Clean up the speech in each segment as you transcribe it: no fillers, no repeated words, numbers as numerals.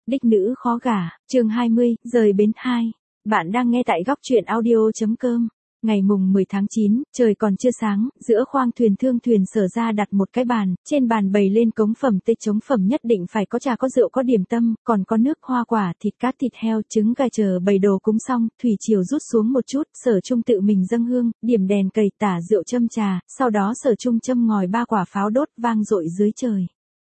Đích nữ khó gả, chương 20, rời bến 2. Bạn đang nghe tại góc truyện audio.com. Ngày mùng 10 tháng 9, trời còn chưa sáng, giữa khoang thuyền Thương Thuyền Sở ra đặt một cái bàn, trên bàn bày lên cống phẩm tê chống phẩm nhất định phải có trà có rượu có điểm tâm, còn có nước hoa quả, thịt cá thịt heo, trứng gà chờ bày đồ cúng xong, thủy triều rút xuống một chút, Sở Trung tự mình dâng hương, điểm đèn cầy tả rượu châm trà, sau đó Sở Trung châm ngòi 3 quả pháo đốt vang dội dưới trời.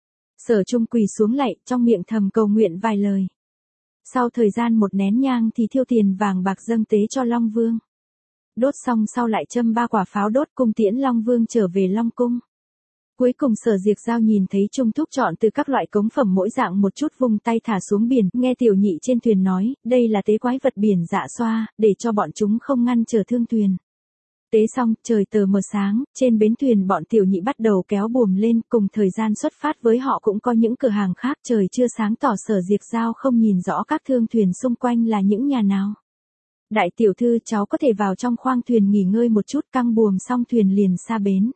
Sở Trung quỳ xuống lạy, trong miệng thầm cầu nguyện vài lời. Sau thời gian một nén nhang thì thiêu tiền vàng bạc dâng tế cho Long Vương. Đốt xong sau lại châm 3 quả pháo đốt cung tiễn Long Vương trở về Long Cung. Cuối cùng Sở Diệt Giao nhìn thấy Trung Thúc chọn từ các loại cống phẩm mỗi dạng một chút vung tay thả xuống biển, nghe tiểu nhị trên thuyền nói, đây là tế quái vật biển Dạ Xoa, để cho bọn chúng không ngăn trở thương thuyền. Tế xong, trời tờ mờ sáng, trên bến thuyền bọn tiểu nhị bắt đầu kéo buồm lên, cùng thời gian xuất phát với họ cũng có những cửa hàng khác, trời chưa sáng tỏ Sở Diệt Giao không nhìn rõ các thương thuyền xung quanh là những nhà nào. Đại tiểu thư, cháu có thể vào trong khoang thuyền nghỉ ngơi một chút, căng buồm xong thuyền liền xa bến.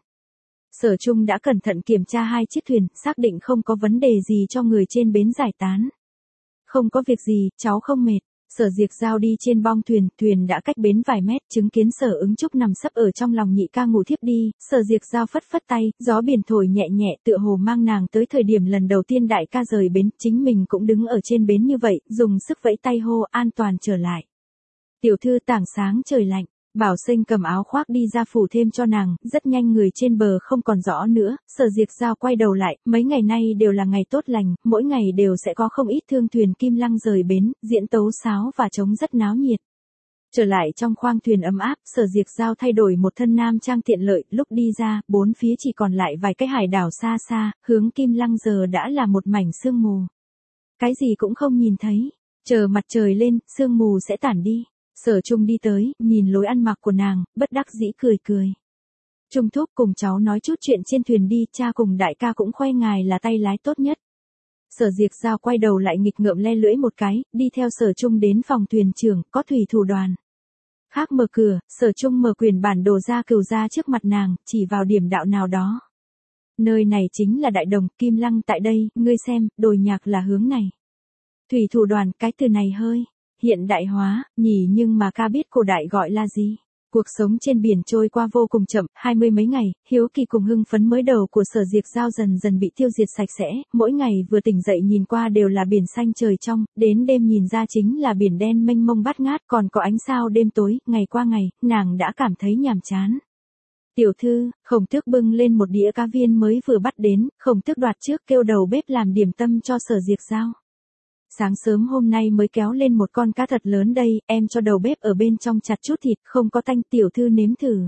Sở Trung đã cẩn thận kiểm tra 2 chiếc thuyền, xác định không có vấn đề gì cho người trên bến giải tán. Không có việc gì, cháu không mệt. Sở Diệt Giao đi trên bong thuyền, thuyền đã cách bến vài mét, chứng kiến Sở Ứng Trúc nằm sấp ở trong lòng nhị ca ngủ thiếp đi, Sở Diệt Giao phất phất tay, gió biển thổi nhẹ nhẹ tựa hồ mang nàng tới thời điểm lần đầu tiên đại ca rời bến, chính mình cũng đứng ở trên bến như vậy, dùng sức vẫy tay hô an toàn trở lại. Tiểu thư tảng sáng trời lạnh, Bảo Sinh cầm áo khoác đi ra phủ thêm cho nàng, rất nhanh người trên bờ không còn rõ nữa, Sở Diệt Giao quay đầu lại, mấy ngày nay đều là ngày tốt lành, mỗi ngày đều sẽ có không ít thương thuyền Kim Lăng rời bến, diễn tấu sáo và trống rất náo nhiệt. Trở lại trong khoang thuyền ấm áp, Sở Diệt Giao thay đổi một thân nam trang tiện lợi, lúc đi ra, bốn phía chỉ còn lại vài cái hải đảo xa xa, hướng Kim Lăng giờ đã là một mảnh sương mù. Cái gì cũng không nhìn thấy, chờ mặt trời lên, sương mù sẽ tản đi. Sở Trung đi tới, nhìn lối ăn mặc của nàng, bất đắc dĩ cười cười. Trung thúc cùng cháu nói chút chuyện trên thuyền đi, cha cùng đại ca cũng khoe ngài là tay lái tốt nhất. Sở Diệt Giao quay đầu lại nghịch ngợm le lưỡi một cái, đi theo Sở Trung đến phòng thuyền trưởng, có thủy thủ đoàn. Khác mở cửa, Sở Trung mở quyển bản đồ ra cừu ra trước mặt nàng, chỉ vào điểm đạo nào đó. Nơi này chính là Đại Đồng, Kim Lăng tại đây, ngươi xem, đồi nhạc là hướng này. Thủy thủ đoàn, cái từ này hơi hiện đại hóa, nhỉ, nhưng mà ca biết cổ đại gọi là gì? Cuộc sống trên biển trôi qua vô cùng chậm, 20 mấy ngày, hiếu kỳ cùng hưng phấn mới đầu của Sở Diệt Giao dần dần bị tiêu diệt sạch sẽ, mỗi ngày vừa tỉnh dậy nhìn qua đều là biển xanh trời trong, đến đêm nhìn ra chính là biển đen mênh mông bát ngát, còn có ánh sao đêm tối, ngày qua ngày, nàng đã cảm thấy nhàm chán. Tiểu thư, Khổng Tước bưng lên một đĩa cá viên mới vừa bắt đến, Khổng Tước đoạt trước kêu đầu bếp làm điểm tâm cho Sở Diệt Giao. Sáng sớm hôm nay mới kéo lên một con cá thật lớn đây, em cho đầu bếp ở bên trong chặt chút thịt, không có tanh, tiểu thư nếm thử.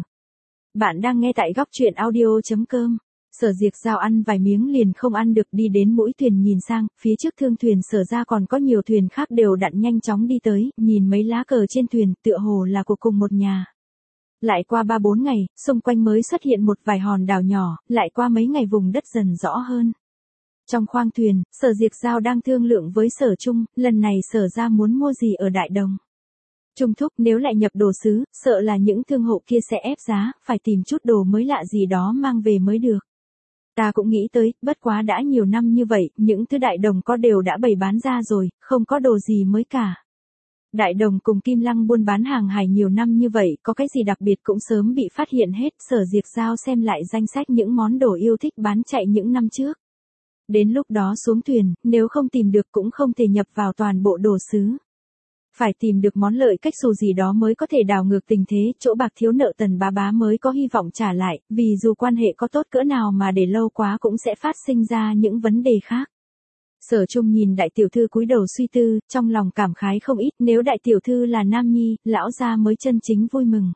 Bạn đang nghe tại góc truyện audio.com. Sở Diệt Giao ăn vài miếng liền không ăn được, đi đến mũi thuyền nhìn sang, phía trước thương thuyền Sở ra còn có nhiều thuyền khác đều đặn nhanh chóng đi tới, nhìn mấy lá cờ trên thuyền, tựa hồ là của cùng một nhà. Lại qua 3-4 ngày, xung quanh mới xuất hiện một vài hòn đảo nhỏ, lại qua mấy ngày vùng đất dần rõ hơn. Trong khoang thuyền, Sở Diệt Giao đang thương lượng với Sở Trung, lần này Sở ra muốn mua gì ở Đại Đồng. Trung thúc, nếu lại nhập đồ sứ, sợ là những thương hộ kia sẽ ép giá, phải tìm chút đồ mới lạ gì đó mang về mới được. Ta cũng nghĩ tới, bất quá đã nhiều năm như vậy, những thứ Đại Đồng có đều đã bày bán ra rồi, không có đồ gì mới cả. Đại Đồng cùng Kim Lăng buôn bán hàng hải nhiều năm như vậy, có cái gì đặc biệt cũng sớm bị phát hiện hết. Sở Diệt Giao xem lại danh sách những món đồ yêu thích bán chạy những năm trước. Đến lúc đó xuống thuyền, nếu không tìm được cũng không thể nhập vào toàn bộ đồ sứ. Phải tìm được món lợi cách xù gì đó mới có thể đảo ngược tình thế, chỗ bạc thiếu nợ Tần bá bá mới có hy vọng trả lại, vì dù quan hệ có tốt cỡ nào mà để lâu quá cũng sẽ phát sinh ra những vấn đề khác. Sở Trung nhìn đại tiểu thư cúi đầu suy tư, trong lòng cảm khái không ít, nếu đại tiểu thư là nam nhi, lão gia mới chân chính vui mừng.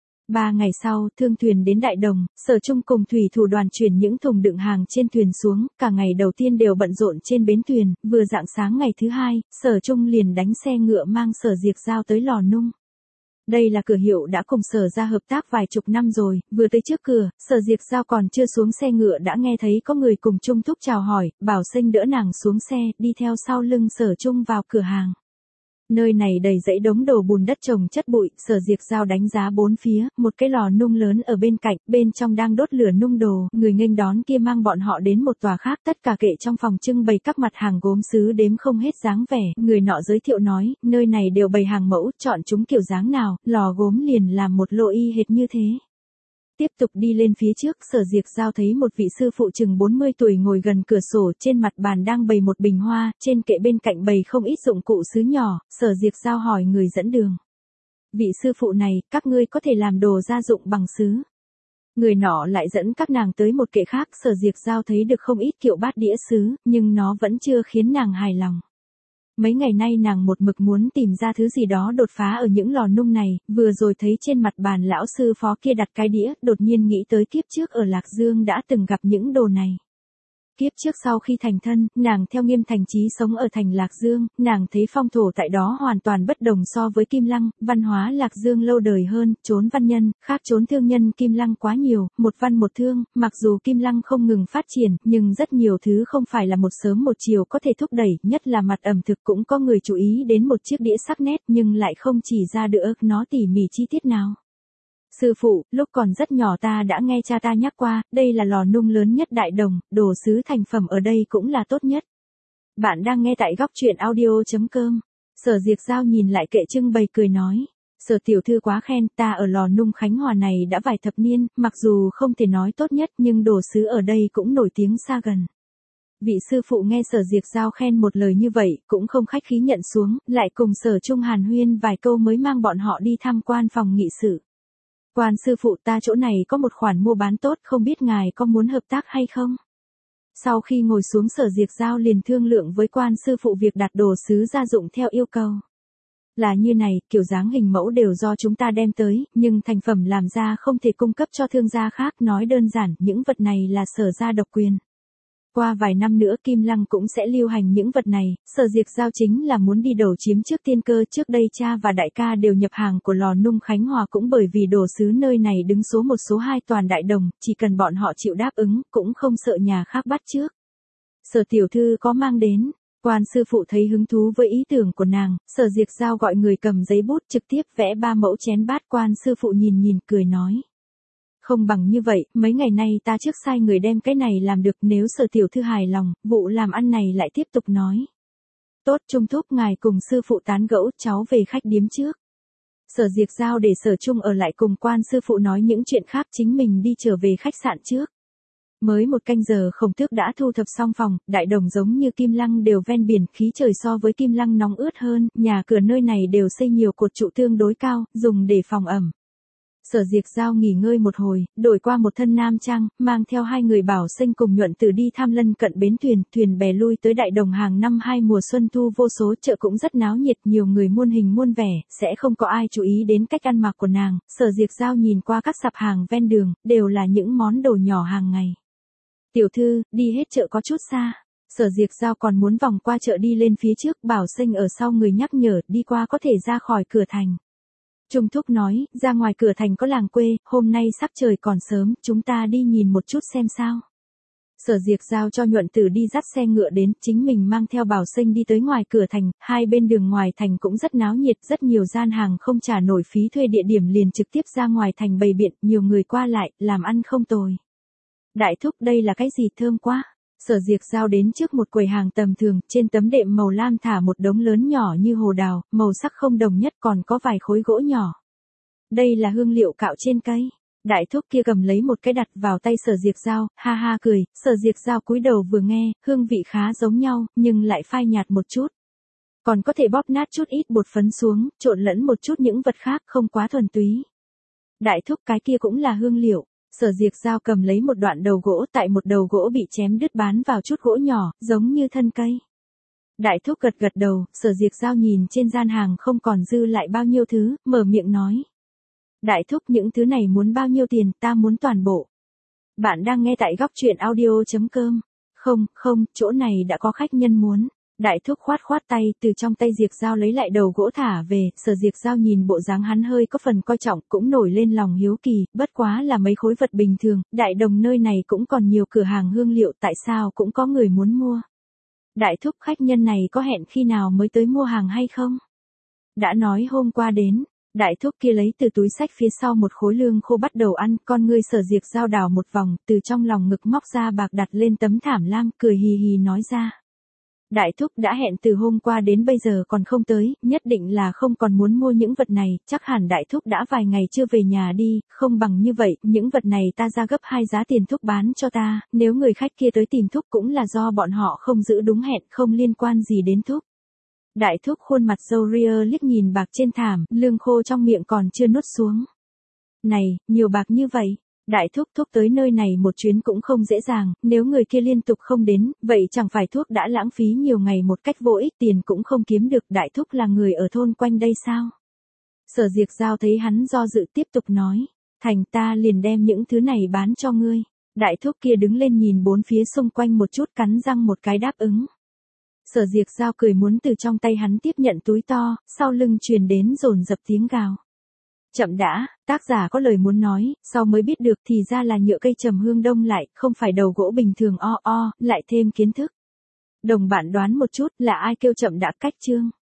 3 ngày sau, thương thuyền đến Đại Đồng, Sở Trung cùng thủy thủ đoàn chuyển những thùng đựng hàng trên thuyền xuống, cả ngày đầu tiên đều bận rộn trên bến thuyền, vừa rạng sáng ngày thứ hai, Sở Trung liền đánh xe ngựa mang Sở Diệt Giao tới lò nung. Đây là cửa hiệu đã cùng Sở ra hợp tác vài chục năm rồi, vừa tới trước cửa, Sở Diệt Giao còn chưa xuống xe ngựa đã nghe thấy có người cùng Trung thúc chào hỏi, Bảo Sinh đỡ nàng xuống xe, đi theo sau lưng Sở Trung vào cửa hàng. Nơi này đầy dãy đống đổ bùn đất trồng chất bụi, Sở Diệt Giao đánh giá bốn phía, một cái lò nung lớn ở bên cạnh, bên trong đang đốt lửa nung đồ, người nghênh đón kia mang bọn họ đến một tòa khác, tất cả kệ trong phòng trưng bày các mặt hàng gốm sứ đếm không hết dáng vẻ, người nọ giới thiệu nói, nơi này đều bày hàng mẫu, chọn chúng kiểu dáng nào, lò gốm liền làm một lô y hệt như thế. Tiếp tục đi lên phía trước, Sở Diệt Giao thấy một vị sư phụ chừng 40 tuổi ngồi gần cửa sổ, trên mặt bàn đang bày một bình hoa, trên kệ bên cạnh bày không ít dụng cụ sứ nhỏ, Sở Diệt Giao hỏi người dẫn đường. Vị sư phụ này, các ngươi có thể làm đồ gia dụng bằng sứ. Người nọ lại dẫn các nàng tới một kệ khác, Sở Diệt Giao thấy được không ít kiệu bát đĩa sứ, nhưng nó vẫn chưa khiến nàng hài lòng. Mấy ngày nay nàng một mực muốn tìm ra thứ gì đó đột phá ở những lò nung này, vừa rồi thấy trên mặt bàn lão sư phó kia đặt cái đĩa, đột nhiên nghĩ tới kiếp trước ở Lạc Dương đã từng gặp những đồ này. Kiếp trước sau khi thành thân, nàng theo Nghiêm Thành Chí sống ở thành Lạc Dương, nàng thấy phong thổ tại đó hoàn toàn bất đồng so với Kim Lăng, văn hóa Lạc Dương lâu đời hơn, chốn văn nhân, khác chốn thương nhân Kim Lăng quá nhiều, một văn một thương, mặc dù Kim Lăng không ngừng phát triển, nhưng rất nhiều thứ không phải là một sớm một chiều có thể thúc đẩy, nhất là mặt ẩm thực cũng có người chú ý đến một chiếc đĩa sắc nét nhưng lại không chỉ ra được nó tỉ mỉ chi tiết nào. Sư phụ, lúc còn rất nhỏ ta đã nghe cha ta nhắc qua, đây là lò nung lớn nhất Đại Đồng, đồ sứ thành phẩm ở đây cũng là tốt nhất. Bạn đang nghe tại góc truyện audio.com. Sở Diệt Giao nhìn lại kệ trưng bày cười nói. Sở tiểu thư quá khen, ta ở lò nung Khánh Hòa này đã vài thập niên, mặc dù không thể nói tốt nhất nhưng đồ sứ ở đây cũng nổi tiếng xa gần. Vị sư phụ nghe Sở Diệt Giao khen một lời như vậy, cũng không khách khí nhận xuống, lại cùng Sở Trung hàn huyên vài câu mới mang bọn họ đi tham quan phòng nghị sự. Quan sư phụ, ta chỗ này có một khoản mua bán tốt, không biết ngài có muốn hợp tác hay không? Sau khi ngồi xuống, Sở Diệt Giao liền thương lượng với quan sư phụ việc đặt đồ sứ gia dụng theo yêu cầu. Là như này, kiểu dáng hình mẫu đều do chúng ta đem tới, nhưng thành phẩm làm ra không thể cung cấp cho thương gia khác, nói đơn giản, những vật này là Sở gia độc quyền. Qua vài năm nữa Kim Lăng cũng sẽ lưu hành những vật này, Sở Diệt Giao chính là muốn đi đầu chiếm trước tiên cơ. Trước đây cha và đại ca đều nhập hàng của lò nung Khánh Hòa cũng bởi vì đồ sứ nơi này đứng số 1 số 2 toàn Đại Đồng, chỉ cần bọn họ chịu đáp ứng, cũng không sợ nhà khác bắt trước. Sở tiểu thư có mang đến. Quan sư phụ thấy hứng thú với ý tưởng của nàng, Sở Diệt Giao gọi người cầm giấy bút trực tiếp vẽ 3 mẫu chén bát. Quan sư phụ nhìn cười nói. Không bằng như vậy, mấy ngày nay ta trước sai người đem cái này làm được, nếu Sở tiểu thư hài lòng, vụ làm ăn này lại tiếp tục nói. Tốt, Trung thúc ngài cùng sư phụ tán gẫu, cháu về khách điếm trước. Sở Diệt Giao để Sở Trung ở lại cùng quan sư phụ nói những chuyện khác, chính mình đi trở về khách sạn trước. Mới một canh giờ Khổng Tước đã thu thập xong phòng, Đại Đồng giống như Kim Lăng đều ven biển, khí trời so với Kim Lăng nóng ướt hơn, nhà cửa nơi này đều xây nhiều cột trụ tương đối cao, dùng để phòng ẩm. Sở Diệt Giao nghỉ ngơi một hồi, đổi qua một thân nam trang, mang theo 2 người Bảo Sinh cùng Nhuận Tử đi thăm lân cận bến thuyền, thuyền bè lui tới Đại Đồng hàng năm 2 mùa xuân thu vô số, chợ cũng rất náo nhiệt, nhiều người muôn hình muôn vẻ, sẽ không có ai chú ý đến cách ăn mặc của nàng. Sở Diệt Giao nhìn qua các sạp hàng ven đường, đều là những món đồ nhỏ hàng ngày. Tiểu thư, đi hết chợ có chút xa. Sở Diệt Giao còn muốn vòng qua chợ đi lên phía trước, Bảo Sinh ở sau người nhắc nhở, đi qua có thể ra khỏi cửa thành. Trung thúc nói, ra ngoài cửa thành có làng quê, hôm nay sắc trời còn sớm, chúng ta đi nhìn một chút xem sao. Sở Diệt Giao cho Nhuận Tử đi dắt xe ngựa đến, chính mình mang theo Bảo Sinh đi tới ngoài cửa thành, hai bên đường ngoài thành cũng rất náo nhiệt, rất nhiều gian hàng không trả nổi phí thuê địa điểm liền trực tiếp ra ngoài thành bày biện, nhiều người qua lại, làm ăn không tồi. Đại thúc, đây là cái gì thơm quá. Sở Diệt Giao đến trước một quầy hàng tầm thường, trên tấm đệm màu lam thả một đống lớn nhỏ như hồ đào, màu sắc không đồng nhất, còn có vài khối gỗ nhỏ. Đây là hương liệu cạo trên cây. Đại thúc kia cầm lấy một cái đặt vào tay Sở Diệt Giao, ha ha cười. Sở Diệt Giao cúi đầu vừa nghe, hương vị khá giống nhau, nhưng lại phai nhạt một chút. Còn có thể bóp nát chút ít bột phấn xuống, trộn lẫn một chút những vật khác, không quá thuần túy. Đại thúc, cái kia cũng là hương liệu. Sở Diệt Giao cầm lấy một đoạn đầu gỗ, tại một đầu gỗ bị chém đứt bán vào chút gỗ nhỏ, giống như thân cây. Đại thúc gật gật đầu, Sở Diệt Giao nhìn trên gian hàng không còn dư lại bao nhiêu thứ, mở miệng nói. Đại thúc, những thứ này muốn bao nhiêu tiền, ta muốn toàn bộ. Bạn đang nghe tại góc truyện audio.com. Không, chỗ này đã có khách nhân muốn. Đại thúc khoát tay, từ trong tay Diệt Giao lấy lại đầu gỗ thả về. Sở Diệt Giao nhìn bộ dáng hắn hơi có phần coi trọng, cũng nổi lên lòng hiếu kỳ, bất quá là mấy khối vật bình thường, Đại Đồng nơi này cũng còn nhiều cửa hàng hương liệu, tại sao cũng có người muốn mua. Đại thúc, khách nhân này có hẹn khi nào mới tới mua hàng hay không? đã nói hôm qua đến. Đại thúc kia lấy từ túi xách phía sau một khối lương khô bắt đầu ăn, con ngươi Sở Diệc Giao đảo một vòng, từ trong lòng ngực móc ra bạc đặt lên tấm thảm lam, cười hì hì nói ra. Đại thúc đã hẹn từ hôm qua đến bây giờ còn không tới, nhất định là không còn muốn mua những vật này, chắc hẳn đại thúc đã vài ngày chưa về nhà đi, không bằng như vậy, những vật này ta ra gấp 2 giá tiền thúc bán cho ta, nếu người khách kia tới tìm thúc cũng là do bọn họ không giữ đúng hẹn, không liên quan gì đến thúc. Đại thúc khuôn mặt râu ria liếc nhìn bạc trên thảm, lương khô trong miệng còn chưa nuốt xuống. Này, nhiều bạc như vậy. Đại thúc tới nơi này một chuyến cũng không dễ dàng, nếu người kia liên tục không đến, vậy chẳng phải thuốc đã lãng phí nhiều ngày một cách vô ích, tiền cũng không kiếm được. Đại thúc là người ở thôn quanh đây sao? Sở Diệc Giao thấy hắn do dự tiếp tục nói, thành ta liền đem những thứ này bán cho ngươi. Đại thúc kia đứng lên nhìn bốn phía xung quanh một chút, cắn răng một cái đáp ứng. Sở Diệc Giao cười muốn từ trong tay hắn tiếp nhận túi to, sau lưng truyền đến dồn dập tiếng gào. Chậm đã, tác giả có lời muốn nói, sau mới biết được thì ra là nhựa cây trầm hương đông lại, không phải đầu gỗ bình thường lại thêm kiến thức. Đồng bạn đoán một chút là ai kêu chậm đã cách chương.